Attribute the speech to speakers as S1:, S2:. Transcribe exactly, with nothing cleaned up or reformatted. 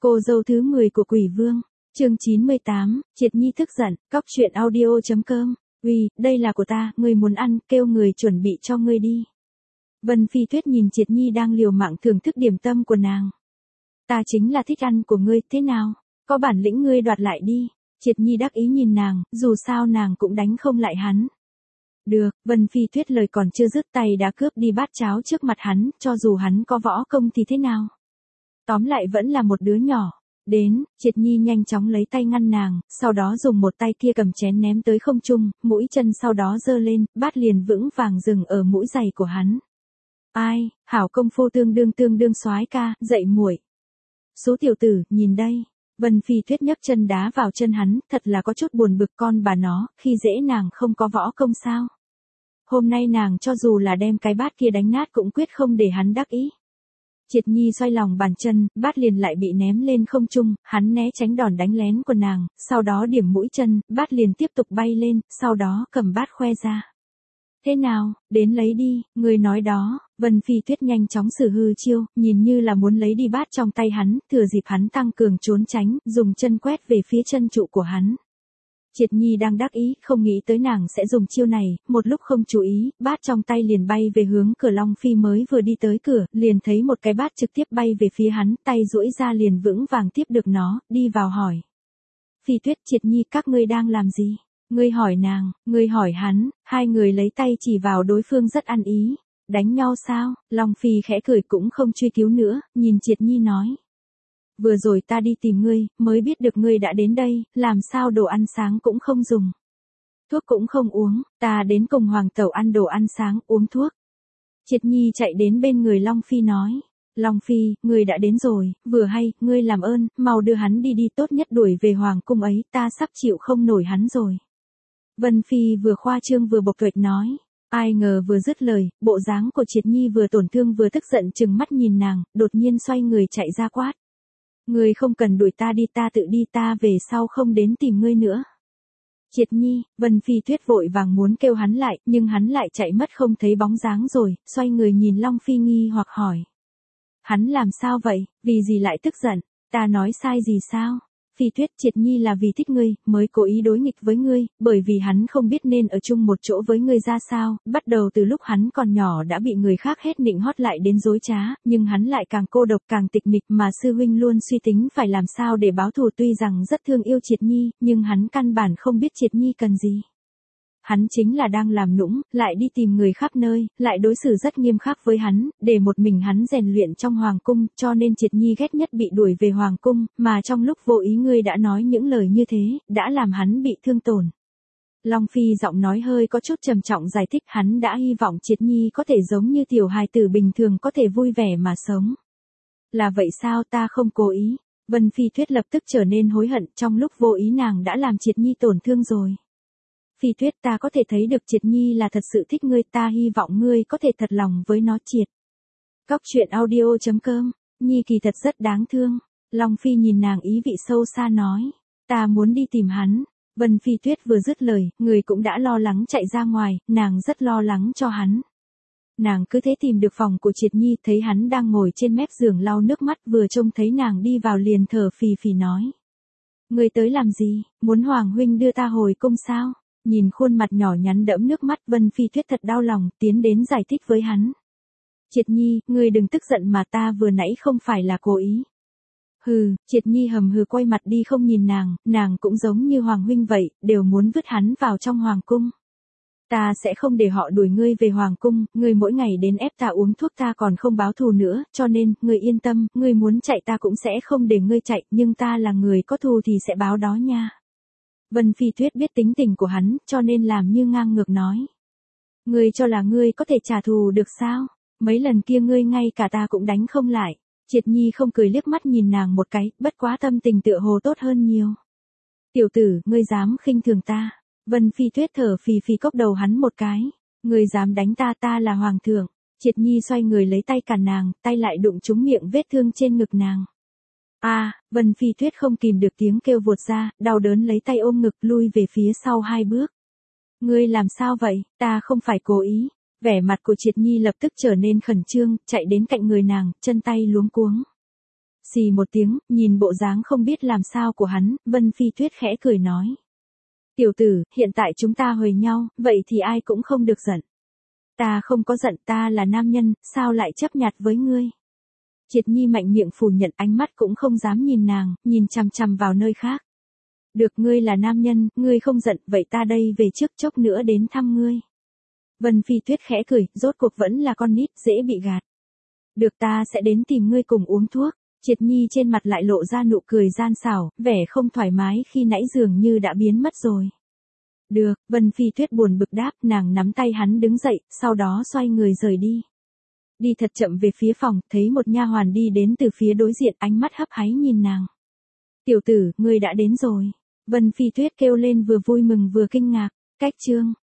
S1: Cô dâu thứ mười của Quỷ Vương, chương chín mươi tám, Triệt Nhi tức giận, cóc truyện audio chấm com. Uy, đây là của ta, ngươi muốn ăn, kêu người chuẩn bị cho ngươi đi. Vân Phi Tuyết nhìn Triệt Nhi đang liều mạng thưởng thức điểm tâm của nàng. Ta chính là thích ăn của ngươi, thế nào? Có bản lĩnh ngươi đoạt lại đi. Triệt Nhi đắc ý nhìn nàng, dù sao nàng cũng đánh không lại hắn. Được, Vân Phi Tuyết lời còn chưa dứt tay đã cướp đi bát cháo trước mặt hắn, cho dù hắn có võ công thì thế nào? Tóm lại vẫn là một đứa nhỏ. Đến, Triệt Nhi nhanh chóng lấy tay ngăn nàng, sau đó dùng một tay kia cầm chén ném tới không trung, mũi chân sau đó giơ lên, bát liền vững vàng dừng ở mũi giày của hắn. Ai, hảo công phu tương đương tương đương soái ca, dậy muội. Số tiểu tử, nhìn đây. Vân Phi Tuyết nhấc chân đá vào chân hắn, thật là có chút buồn bực con bà nó, khi dễ nàng không có võ công sao. Hôm nay nàng cho dù là đem cái bát kia đánh nát cũng quyết không để hắn đắc ý. Triệt Nhi xoay lòng bàn chân, bát liền lại bị ném lên không trung, hắn né tránh đòn đánh lén của nàng, sau đó điểm mũi chân, bát liền tiếp tục bay lên, sau đó cầm bát khoe ra. Thế nào, đến lấy đi, người nói đó. Vân Phi Tuyết nhanh chóng sử hư chiêu, nhìn như là muốn lấy đi bát trong tay hắn, thừa dịp hắn tăng cường trốn tránh, dùng chân quét về phía chân trụ của hắn. Triệt Nhi đang đắc ý, không nghĩ tới nàng sẽ dùng chiêu này, một lúc không chú ý, bát trong tay liền bay về hướng cửa. Long Phi mới vừa đi tới cửa, liền thấy một cái bát trực tiếp bay về phía hắn, tay duỗi ra liền vững vàng tiếp được nó, đi vào hỏi. Phi Tuyết, Triệt Nhi, các ngươi đang làm gì? Ngươi hỏi nàng, ngươi hỏi hắn, hai người lấy tay chỉ vào đối phương rất ăn ý. Đánh nhau sao? Long Phi khẽ cười cũng không truy cứu nữa, nhìn Triệt Nhi nói. Vừa rồi ta đi tìm ngươi, mới biết được ngươi đã đến đây, làm sao đồ ăn sáng cũng không dùng. Thuốc cũng không uống, ta đến cùng Hoàng tẩu ăn đồ ăn sáng, uống thuốc. Triệt Nhi chạy đến bên người Long Phi nói. Long Phi, ngươi đã đến rồi, vừa hay, ngươi làm ơn, mau đưa hắn đi đi, tốt nhất đuổi về Hoàng cung ấy, ta sắp chịu không nổi hắn rồi. Vân Phi vừa khoa trương vừa bộc tuệch nói. Ai ngờ vừa dứt lời, bộ dáng của Triệt Nhi vừa tổn thương vừa tức giận trừng mắt nhìn nàng, đột nhiên xoay người chạy ra quát. Ngươi không cần đuổi ta đi, ta tự đi, ta về sau không đến tìm ngươi nữa. Triệt Nhi, Vân Phi Tuyết vội vàng muốn kêu hắn lại, nhưng hắn lại chạy mất không thấy bóng dáng rồi, xoay người nhìn Long Phi nghi hoặc hỏi. Hắn làm sao vậy, vì gì lại tức giận, ta nói sai gì sao? Phi Tuyết, Triệt Nhi là vì thích ngươi, mới cố ý đối nghịch với ngươi, bởi vì hắn không biết nên ở chung một chỗ với ngươi ra sao, bắt đầu từ lúc hắn còn nhỏ đã bị người khác hết nịnh hót lại đến dối trá, nhưng hắn lại càng cô độc càng tịch mịch mà sư huynh luôn suy tính phải làm sao để báo thù, tuy rằng rất thương yêu Triệt Nhi, nhưng hắn căn bản không biết Triệt Nhi cần gì. Hắn chính là đang làm nũng, lại đi tìm người khắp nơi, lại đối xử rất nghiêm khắc với hắn, để một mình hắn rèn luyện trong Hoàng cung, cho nên Triệt Nhi ghét nhất bị đuổi về Hoàng cung, mà trong lúc vô ý ngươi đã nói những lời như thế, đã làm hắn bị thương tổn. Long Phi giọng nói hơi có chút trầm trọng giải thích, hắn đã hy vọng Triệt Nhi có thể giống như tiểu hài tử bình thường có thể vui vẻ mà sống. Là vậy sao, ta không cố ý. Vân Phi Tuyết lập tức trở nên hối hận, trong lúc vô ý nàng đã làm Triệt Nhi tổn thương rồi. Phi Tuyết, ta có thể thấy được Triệt Nhi là thật sự thích ngươi, ta hy vọng ngươi có thể thật lòng với nó. Triệt. Cóc truyện audio chấm com. Nhi kỳ thật rất đáng thương. Long Phi nhìn nàng ý vị sâu xa nói. Ta muốn đi tìm hắn. Vân Phi Tuyết vừa dứt lời, người cũng đã lo lắng chạy ra ngoài, nàng rất lo lắng cho hắn. Nàng cứ thế tìm được phòng của Triệt Nhi, thấy hắn đang ngồi trên mép giường lau nước mắt, vừa trông thấy nàng đi vào liền thở phì phì nói. Ngươi tới làm gì, muốn Hoàng huynh đưa ta hồi cung sao? Nhìn khuôn mặt nhỏ nhắn đẫm nước mắt, Vân Phi Tuyết thật đau lòng, tiến đến giải thích với hắn. Triệt Nhi, ngươi đừng tức giận mà, ta vừa nãy không phải là cố ý. Hừ, Triệt Nhi hầm hừ quay mặt đi không nhìn nàng, nàng cũng giống như Hoàng huynh vậy, đều muốn vứt hắn vào trong Hoàng cung. Ta sẽ không để họ đuổi ngươi về Hoàng cung, ngươi mỗi ngày đến ép ta uống thuốc, ta còn không báo thù nữa, cho nên, ngươi yên tâm, ngươi muốn chạy ta cũng sẽ không để ngươi chạy, nhưng ta là người có thù thì sẽ báo đó nha. Vân Phi Tuyết biết tính tình của hắn, cho nên làm như ngang ngược nói. Ngươi cho là ngươi có thể trả thù được sao? Mấy lần kia ngươi ngay cả ta cũng đánh không lại. Triệt Nhi không cười, liếc mắt nhìn nàng một cái, bất quá tâm tình tựa hồ tốt hơn nhiều. Tiểu tử, ngươi dám khinh thường ta. Vân Phi Tuyết thở phì phì cốc đầu hắn một cái. Ngươi dám đánh ta, ta là hoàng thượng. Triệt Nhi xoay người lấy tay cản nàng, tay lại đụng trúng miệng vết thương trên ngực nàng. A, à, Vân Phi Tuyết không kìm được tiếng kêu vụt ra, đau đớn lấy tay ôm ngực lui về phía sau hai bước. Ngươi làm sao vậy, ta không phải cố ý. Vẻ mặt của Triệt Nhi lập tức trở nên khẩn trương, chạy đến cạnh người nàng, chân tay luống cuống. Xì một tiếng, nhìn bộ dáng không biết làm sao của hắn, Vân Phi Tuyết khẽ cười nói. Tiểu tử, hiện tại chúng ta huề nhau, vậy thì ai cũng không được giận. Ta không có giận, ta là nam nhân, sao lại chấp nhặt với ngươi? Triệt Nhi mạnh miệng phủ nhận, ánh mắt cũng không dám nhìn nàng, nhìn chằm chằm vào nơi khác. Được, ngươi là nam nhân, ngươi không giận, vậy ta đây về trước, chốc nữa đến thăm ngươi. Vân Phi Tuyết khẽ cười, rốt cuộc vẫn là con nít, dễ bị gạt. Được, ta sẽ đến tìm ngươi cùng uống thuốc. Triệt Nhi trên mặt lại lộ ra nụ cười gian xảo, vẻ không thoải mái khi nãy dường như đã biến mất rồi. Được, Vân Phi Tuyết buồn bực đáp, nàng nắm tay hắn đứng dậy, sau đó xoay người rời đi. Đi thật chậm về phía phòng, thấy một nha hoàn đi đến từ phía đối diện, ánh mắt hấp háy nhìn nàng. Tiểu tử, ngươi đã đến rồi. Vân Phi Tuyết kêu lên vừa vui mừng vừa kinh ngạc. Cách chương